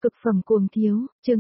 Cực phẩm cuồng thiếu, chương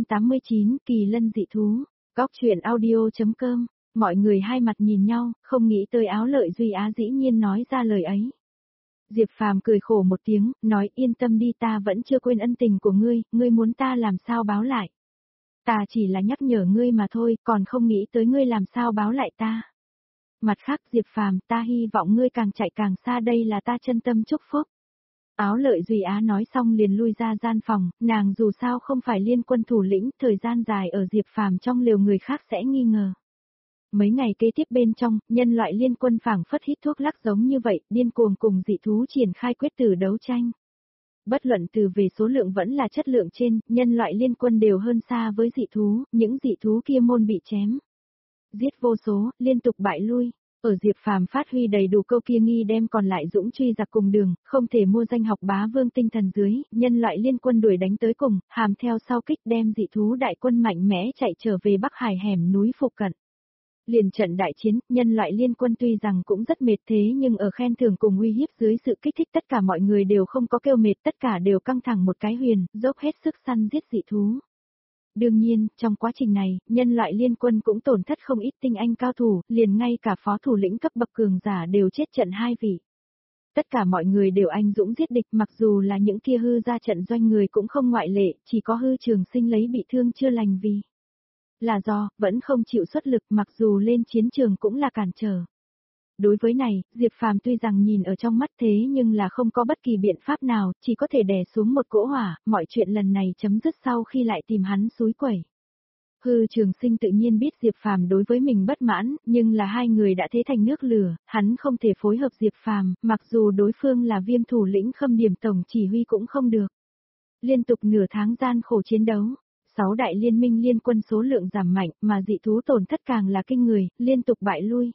889, kỳ lân dị thú, góc truyện audio.com, mọi người hai mặt nhìn nhau, không nghĩ tới Áo Lợi Duy Á dĩ nhiên nói ra lời ấy. Diệp Phàm cười khổ một tiếng, nói yên tâm đi, ta vẫn chưa quên ân tình của ngươi muốn ta làm sao báo lại. Ta chỉ là nhắc nhở ngươi mà thôi, còn không nghĩ tới ngươi làm sao báo lại ta. Mặt khác Diệp Phàm, ta hy vọng ngươi càng chạy càng xa, đây là ta chân tâm chúc phúc. Áo Lợi Duy Á nói xong liền lui ra gian phòng, nàng dù sao không phải liên quân thủ lĩnh, thời gian dài ở Diệp Phàm trong lều người khác sẽ nghi ngờ. Mấy ngày kế tiếp bên trong, nhân loại liên quân phảng phất hít thuốc lắc giống như vậy, điên cuồng cùng dị thú triển khai quyết tử đấu tranh. Bất luận từ về số lượng vẫn là chất lượng trên, nhân loại liên quân đều hơn xa với dị thú, những dị thú kia môn bị chém. Giết vô số, liên tục bại lui. Ở Diệp Phàm phát huy đầy đủ câu kia nghi đem còn lại dũng truy giặc cùng đường, không thể mua danh học bá vương tinh thần dưới, nhân loại liên quân đuổi đánh tới cùng, hàm theo sau kích đem dị thú đại quân mạnh mẽ chạy trở về Bắc Hải hẻm núi phụ cận. Liền trận đại chiến, nhân loại liên quân tuy rằng cũng rất mệt thế nhưng ở khen thưởng cùng uy hiếp dưới sự kích thích tất cả mọi người đều không có kêu mệt, tất cả đều căng thẳng một cái huyền, dốc hết sức săn giết dị thú. Đương nhiên, trong quá trình này, nhân loại liên quân cũng tổn thất không ít tinh anh cao thủ, liền ngay cả phó thủ lĩnh cấp bậc cường giả đều chết trận 2 vị. Tất cả mọi người đều anh dũng giết địch, mặc dù là những kia hư ra trận doanh người cũng không ngoại lệ, chỉ có Hư Trường Sinh lấy bị thương chưa lành vì là do, vẫn không chịu xuất lực, mặc dù lên chiến trường cũng là cản trở. Đối với này, Diệp Phàm tuy rằng nhìn ở trong mắt thế nhưng là không có bất kỳ biện pháp nào, chỉ có thể đè xuống một cỗ hỏa, mọi chuyện lần này chấm dứt sau khi lại tìm hắn xúi quẩy. Hư Trường Sinh tự nhiên biết Diệp Phàm đối với mình bất mãn, nhưng là hai người đã thế thành nước lửa, hắn không thể phối hợp Diệp Phàm, mặc dù đối phương là Viêm thủ lĩnh Khâm Điểm tổng chỉ huy cũng không được. Liên tục nửa tháng gian khổ chiến đấu. 6 đại liên minh liên quân số lượng giảm mạnh mà dị thú tổn thất càng là kinh người, liên tục bại lui.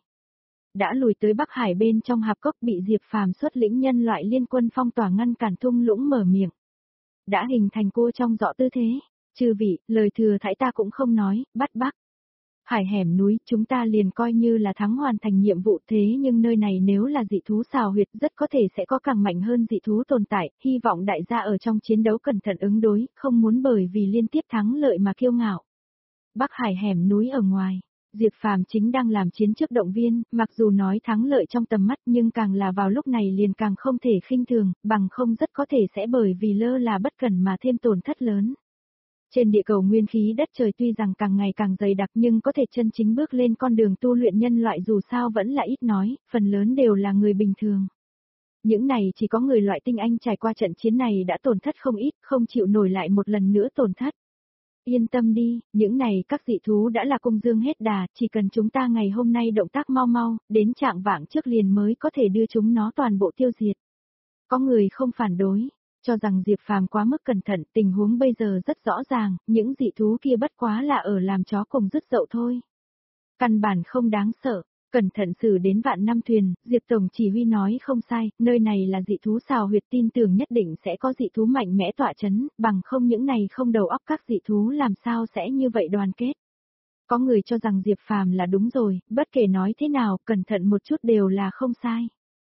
Đã lùi tới Bắc Hải bên trong hạp cốc bị Diệp Phàm xuất lĩnh nhân loại liên quân phong tỏa ngăn cản thung lũng mở miệng. Đã hình thành cua trong dọ tư thế, chư vị, lời thừa thãi ta cũng không nói, bắt Bắc Hải hẻm núi chúng ta liền coi như là thắng hoàn thành nhiệm vụ thế nhưng nơi này nếu là dị thú xào huyệt rất có thể sẽ có càng mạnh hơn dị thú tồn tại, hy vọng đại gia ở trong chiến đấu cẩn thận ứng đối, không muốn bởi vì liên tiếp thắng lợi mà kiêu ngạo. Bắc Hải hẻm núi ở ngoài. Diệp Phàm chính đang làm chiến trước động viên, mặc dù nói thắng lợi trong tầm mắt nhưng càng là vào lúc này liền càng không thể khinh thường, bằng không rất có thể sẽ bởi vì lơ là bất cẩn mà thêm tổn thất lớn. Trên địa cầu nguyên khí đất trời tuy rằng càng ngày càng dày đặc nhưng có thể chân chính bước lên con đường tu luyện nhân loại dù sao vẫn là ít nói, phần lớn đều là người bình thường. Những này chỉ có người loại tinh anh trải qua trận chiến này đã tổn thất không ít, không chịu nổi lại một lần nữa tổn thất. Yên tâm đi, những này các dị thú đã là cung dương hết đà, chỉ cần chúng ta ngày hôm nay động tác mau mau, đến trạng vạng trước liền mới có thể đưa chúng nó toàn bộ tiêu diệt. Có người không phản đối, cho rằng Diệp Phàm quá mức cẩn thận, tình huống bây giờ rất rõ ràng, những dị thú kia bất quá là ở làm chó cùng dứt dậu thôi. Căn bản không đáng sợ. Cẩn thận xử đến vạn năm thuyền, Diệp Tổng chỉ huy nói không sai, nơi này là dị thú xào huyệt, tin tưởng nhất định sẽ có dị thú mạnh mẽ tọa chấn, bằng không những này không đầu óc các dị thú làm sao sẽ như vậy đoàn kết. Có người cho rằng Diệp Phàm là đúng rồi, bất kể nói thế nào, cẩn thận một chút đều là không sai.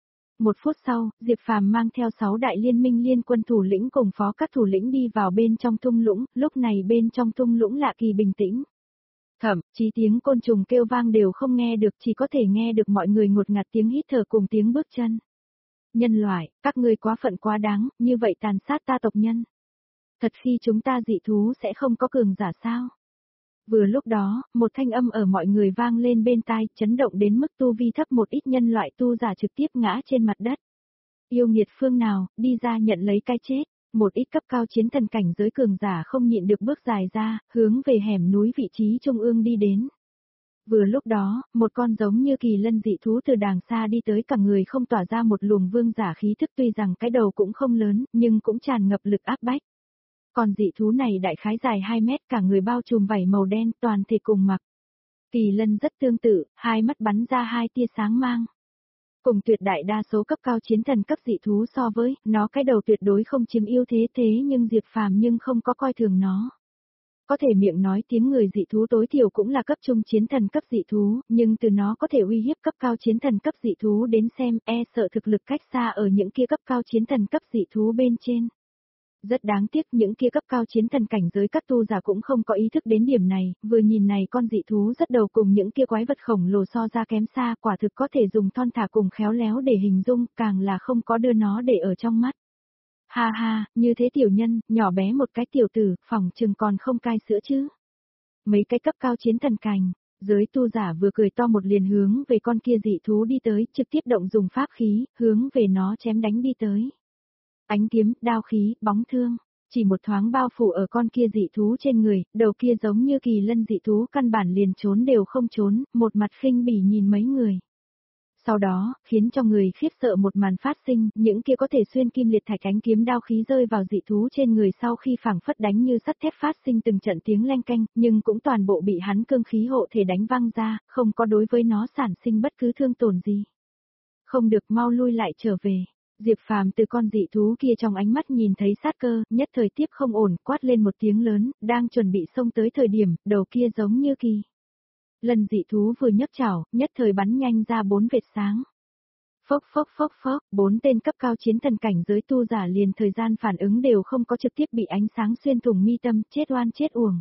1 phút sau, Diệp Phàm mang theo 6 đại liên minh liên quân thủ lĩnh cùng phó các thủ lĩnh đi vào bên trong thung lũng, lúc này bên trong thung lũng lạ kỳ bình tĩnh. Thậm chí tiếng côn trùng kêu vang đều không nghe được, chỉ có thể nghe được mọi người ngột ngạt tiếng hít thở cùng tiếng bước chân. Nhân loại, các ngươi quá phận quá đáng, như vậy tàn sát ta tộc nhân. Thật khi chúng ta dị thú sẽ không có cường giả sao? Vừa lúc đó, một thanh âm ở mọi người vang lên bên tai, chấn động đến mức tu vi thấp một ít nhân loại tu giả trực tiếp ngã trên mặt đất. Yêu nghiệt phương nào, đi ra nhận lấy cái chết. Một ít cấp cao chiến thần cảnh giới cường giả không nhịn được bước dài ra, hướng về hẻm núi vị trí trung ương đi đến. Vừa lúc đó, một con giống như kỳ lân dị thú từ đàng xa đi tới, cả người không tỏa ra một luồng vương giả khí thức, tuy rằng cái đầu cũng không lớn, nhưng cũng tràn ngập lực áp bách. Còn dị thú này đại khái dài 2 mét, cả người bao trùm vảy màu đen, toàn thể cùng mặc. Kỳ lân rất tương tự, hai mắt bắn ra 2 tia sáng mang. Cùng tuyệt đại đa số cấp cao chiến thần cấp dị thú so với, nó cái đầu tuyệt đối không chiếm ưu thế nhưng Diệp Phàm nhưng không có coi thường nó. Có thể miệng nói tiếng người dị thú tối thiểu cũng là cấp trung chiến thần cấp dị thú, nhưng từ nó có thể uy hiếp cấp cao chiến thần cấp dị thú đến xem, sợ thực lực cách xa ở những kia cấp cao chiến thần cấp dị thú bên trên. Rất đáng tiếc những kia cấp cao chiến thần cảnh giới các tu giả cũng không có ý thức đến điểm này, vừa nhìn này con dị thú rất đầu cùng những kia quái vật khổng lồ so ra kém xa, quả thực có thể dùng thon thả cùng khéo léo để hình dung, càng là không có đưa nó để ở trong mắt. Ha ha, như thế tiểu nhân, nhỏ bé một cái tiểu tử, phỏng chừng còn không cai sữa chứ. Mấy cái cấp cao chiến thần cảnh, giới tu giả vừa cười to một liền hướng về con kia dị thú đi tới, trực tiếp động dùng pháp khí, hướng về nó chém đánh đi tới. Ánh kiếm, đao khí, bóng thương, chỉ một thoáng bao phủ ở con kia dị thú trên người, đầu kia giống như kỳ lân dị thú căn bản liền trốn đều không trốn, một mặt khinh bỉ nhìn mấy người. Sau đó, khiến cho người khiếp sợ một màn phát sinh, những kia có thể xuyên kim liệt thạch ánh kiếm đao khí rơi vào dị thú trên người sau khi phảng phất đánh như sắt thép phát sinh từng trận tiếng leng keng, nhưng cũng toàn bộ bị hắn cương khí hộ thể đánh văng ra, không có đối với nó sản sinh bất cứ thương tổn gì. Không được, mau lui lại trở về. Diệp Phàm từ con dị thú kia trong ánh mắt nhìn thấy sát cơ, nhất thời tiếp không ổn, quát lên một tiếng lớn, đang chuẩn bị xông tới thời điểm, đầu kia giống như kỳ lần dị thú vừa nhấc chảo, nhất thời bắn nhanh ra 4 vệt sáng. Phốc phốc phốc phốc, 4 tên cấp cao chiến thần cảnh giới tu giả liền thời gian phản ứng đều không có, trực tiếp bị ánh sáng xuyên thủng mi tâm, chết oan chết uổng.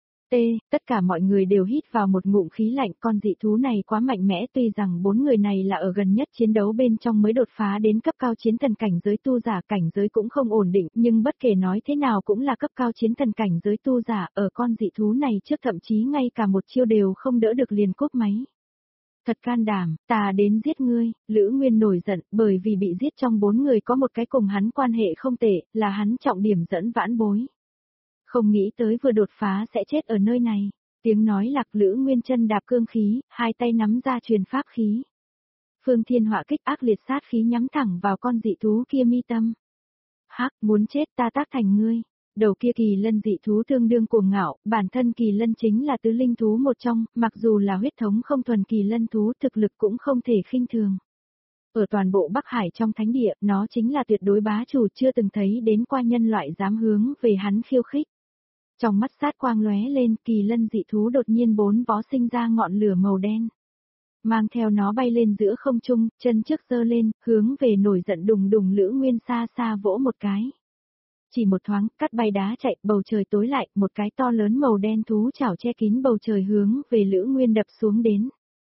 Tất cả mọi người đều hít vào một ngụm khí lạnh, con dị thú này quá mạnh mẽ, tuy rằng 4 người này là ở gần nhất chiến đấu bên trong mới đột phá đến cấp cao chiến thần cảnh giới tu giả, cảnh giới cũng không ổn định, nhưng bất kể nói thế nào cũng là cấp cao chiến thần cảnh giới tu giả, ở con dị thú này trước thậm chí ngay cả một chiêu đều không đỡ được liền cúp máy. Thật can đảm, ta đến giết ngươi, Lữ Nguyên nổi giận, bởi vì bị giết trong 4 người có một cái cùng hắn quan hệ không tệ, là hắn trọng điểm dẫn vãn bối. Không nghĩ tới vừa đột phá sẽ chết ở nơi này. Tiếng nói lạc, Lữ Nguyên chân đạp cương khí, hai tay nắm ra truyền pháp khí. Phương Thiên Họa kích ác liệt sát khí nhắm thẳng vào con dị thú kia mi tâm. Hắc, muốn chết ta tác thành ngươi. Đầu kia kỳ lân dị thú tương đương cuồng ngạo, bản thân kỳ lân chính là tứ linh thú một trong, mặc dù là huyết thống không thuần kỳ lân thú, thực lực cũng không thể khinh thường. Ở toàn bộ Bắc Hải trong thánh địa, nó chính là tuyệt đối bá chủ, chưa từng thấy đến qua nhân loại dám hướng về hắn khiêu khích. Trong mắt sát quang lóe lên, kỳ lân dị thú đột nhiên 4 vó sinh ra ngọn lửa màu đen. Mang theo nó bay lên giữa không trung, chân trước giơ lên, hướng về nổi giận đùng đùng Lữ Nguyên xa xa vỗ một cái. Chỉ một thoáng, cắt bay đá chạy, bầu trời tối lại, một cái to lớn màu đen thú chảo che kín bầu trời hướng về Lữ Nguyên đập xuống đến.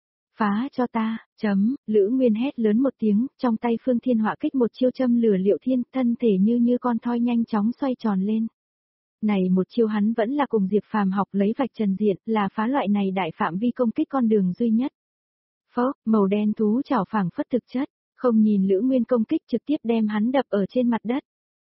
Phá cho ta, Lữ Nguyên hét lớn một tiếng, trong tay Phương Thiên Họa kích một chiêu châm lửa liệu thiên, thân thể như con thoi nhanh chóng xoay tròn lên. Này một chiêu hắn vẫn là cùng Diệp Phàm học lấy vạch trần diện, là phá loại này đại phạm vi công kích con đường duy nhất. Phốc, màu đen thú chảo phảng phất thực chất, không nhìn Lữ Nguyên công kích trực tiếp đem hắn đập ở trên mặt đất.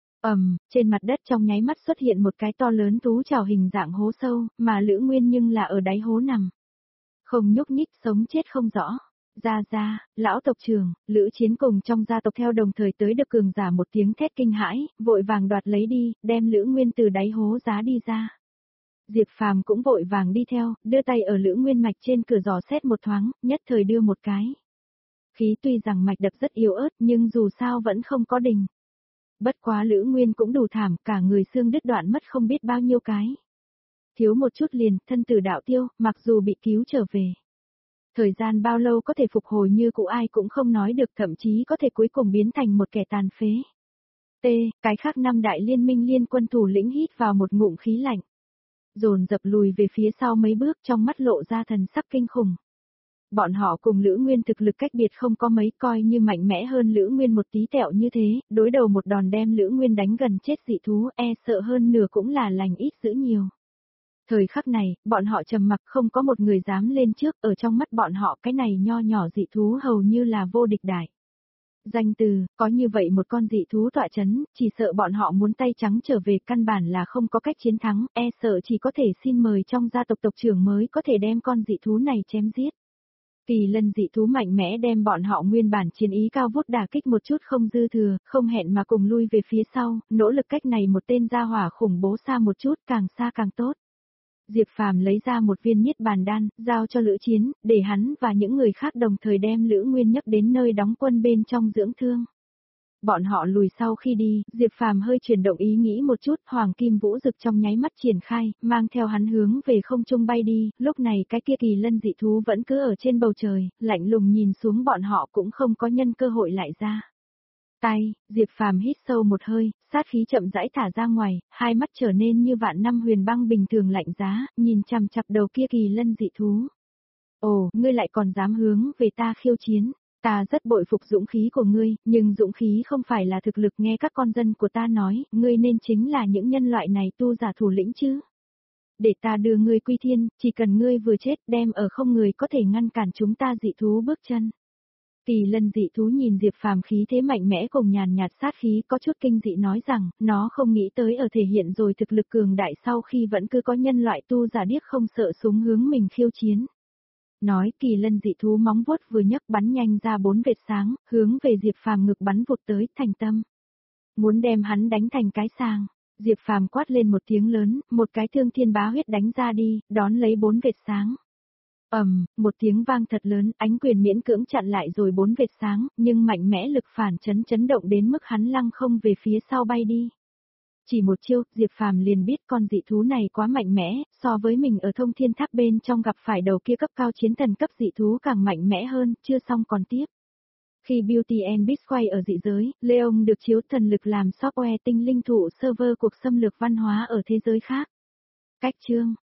Trên mặt đất trong nháy mắt xuất hiện một cái to lớn thú chảo hình dạng hố sâu, mà Lữ Nguyên nhưng là ở đáy hố nằm. Không nhúc nhích, sống chết không rõ. Ra, lão tộc trưởng, Lữ Chiến cùng trong gia tộc theo đồng thời tới được cường giả một tiếng thét kinh hãi, vội vàng đoạt lấy đi, đem Lữ Nguyên từ đáy hố giá đi ra. Diệp Phàm cũng vội vàng đi theo, đưa tay ở Lữ Nguyên mạch trên cửa dò xét một thoáng, nhất thời đưa một cái. Khí tuy rằng mạch đập rất yếu ớt nhưng dù sao vẫn không có đình. Bất quá Lữ Nguyên cũng đủ thảm, cả người xương đứt đoạn mất không biết bao nhiêu cái. Thiếu một chút liền, thân tử đạo tiêu, mặc dù bị cứu trở về. Thời gian bao lâu có thể phục hồi như cũ ai cũng không nói được, thậm chí có thể cuối cùng biến thành một kẻ tàn phế. Cái khác 5 đại liên minh liên quân thủ lĩnh hít vào một ngụm khí lạnh. Dồn dập lùi về phía sau mấy bước, trong mắt lộ ra thần sắc kinh khủng. Bọn họ cùng Lữ Nguyên thực lực cách biệt không có mấy, coi như mạnh mẽ hơn Lữ Nguyên một tí tẹo như thế, đối đầu một đòn đem Lữ Nguyên đánh gần chết dị thú, sợ hơn nửa cũng là lành ít dữ nhiều. Thời khắc này, bọn họ trầm mặc, không có một người dám lên trước, ở trong mắt bọn họ cái này nho nhỏ dị thú hầu như là vô địch đại. Danh từ, có như vậy một con dị thú tọa chấn, chỉ sợ bọn họ muốn tay trắng trở về, căn bản là không có cách chiến thắng, sợ chỉ có thể xin mời trong gia tộc tộc trưởng mới có thể đem con dị thú này chém giết. Kỳ lân dị thú mạnh mẽ đem bọn họ nguyên bản chiến ý cao vút đả kích một chút không dư thừa, không hẹn mà cùng lui về phía sau, nỗ lực cách này một tên gia hỏa khủng bố xa một chút, càng xa càng tốt. Diệp Phàm lấy ra một viên niết bàn đan, giao cho Lữ Chiến, để hắn và những người khác đồng thời đem Lữ Nguyên nhấc đến nơi đóng quân bên trong dưỡng thương. Bọn họ lùi sau khi đi, Diệp Phàm hơi chuyển động ý nghĩ một chút, Hoàng Kim Vũ Dực trong nháy mắt triển khai, mang theo hắn hướng về không trung bay đi, lúc này cái kia kỳ lân dị thú vẫn cứ ở trên bầu trời, lạnh lùng nhìn xuống bọn họ cũng không có nhân cơ hội lại ra. tay, Diệp Phàm hít sâu một hơi, sát khí chậm rãi thả ra ngoài, hai mắt trở nên như vạn năm huyền băng bình thường lạnh giá, nhìn chằm chằm đầu kia kỳ lân dị thú. Ồ, ngươi lại còn dám hướng về ta khiêu chiến. Ta rất bội phục dũng khí của ngươi, nhưng dũng khí không phải là thực lực, nghe các con dân của ta nói, ngươi nên chính là những nhân loại này tu giả thủ lĩnh chứ. Để ta đưa ngươi quy thiên, chỉ cần ngươi vừa chết đem ở không người có thể ngăn cản chúng ta dị thú bước chân. Kỳ lân dị thú nhìn Diệp Phàm khí thế mạnh mẽ cùng nhàn nhạt sát khí có chút kinh dị nói rằng, nó không nghĩ tới ở thể hiện rồi thực lực cường đại sau khi vẫn cứ có nhân loại tu giả điếc không sợ súng hướng mình khiêu chiến. Nói kỳ lân dị thú móng vuốt vừa nhấc bắn nhanh ra 4 vệt sáng, hướng về Diệp Phàm ngực bắn vụt tới, thành tâm. Muốn đem hắn đánh thành cái sàng. Diệp Phàm quát lên một tiếng lớn, một cái thương thiên bá huyết đánh ra đi, đón lấy 4 vệt sáng. Một tiếng vang thật lớn, ánh quyền miễn cưỡng chặn lại rồi 4 vệt sáng, nhưng mạnh mẽ lực phản chấn động đến mức hắn lăng không về phía sau bay đi. Chỉ một chiêu, Diệp Phàm liền biết con dị thú này quá mạnh mẽ, so với mình ở thông thiên tháp bên trong gặp phải đầu kia cấp cao chiến thần cấp dị thú càng mạnh mẽ hơn, chưa xong còn tiếp. Khi Beauty and Beast quay ở dị giới, Leon được chiếu thần lực làm software tinh linh thụ server cuộc xâm lược văn hóa ở thế giới khác. Cách chương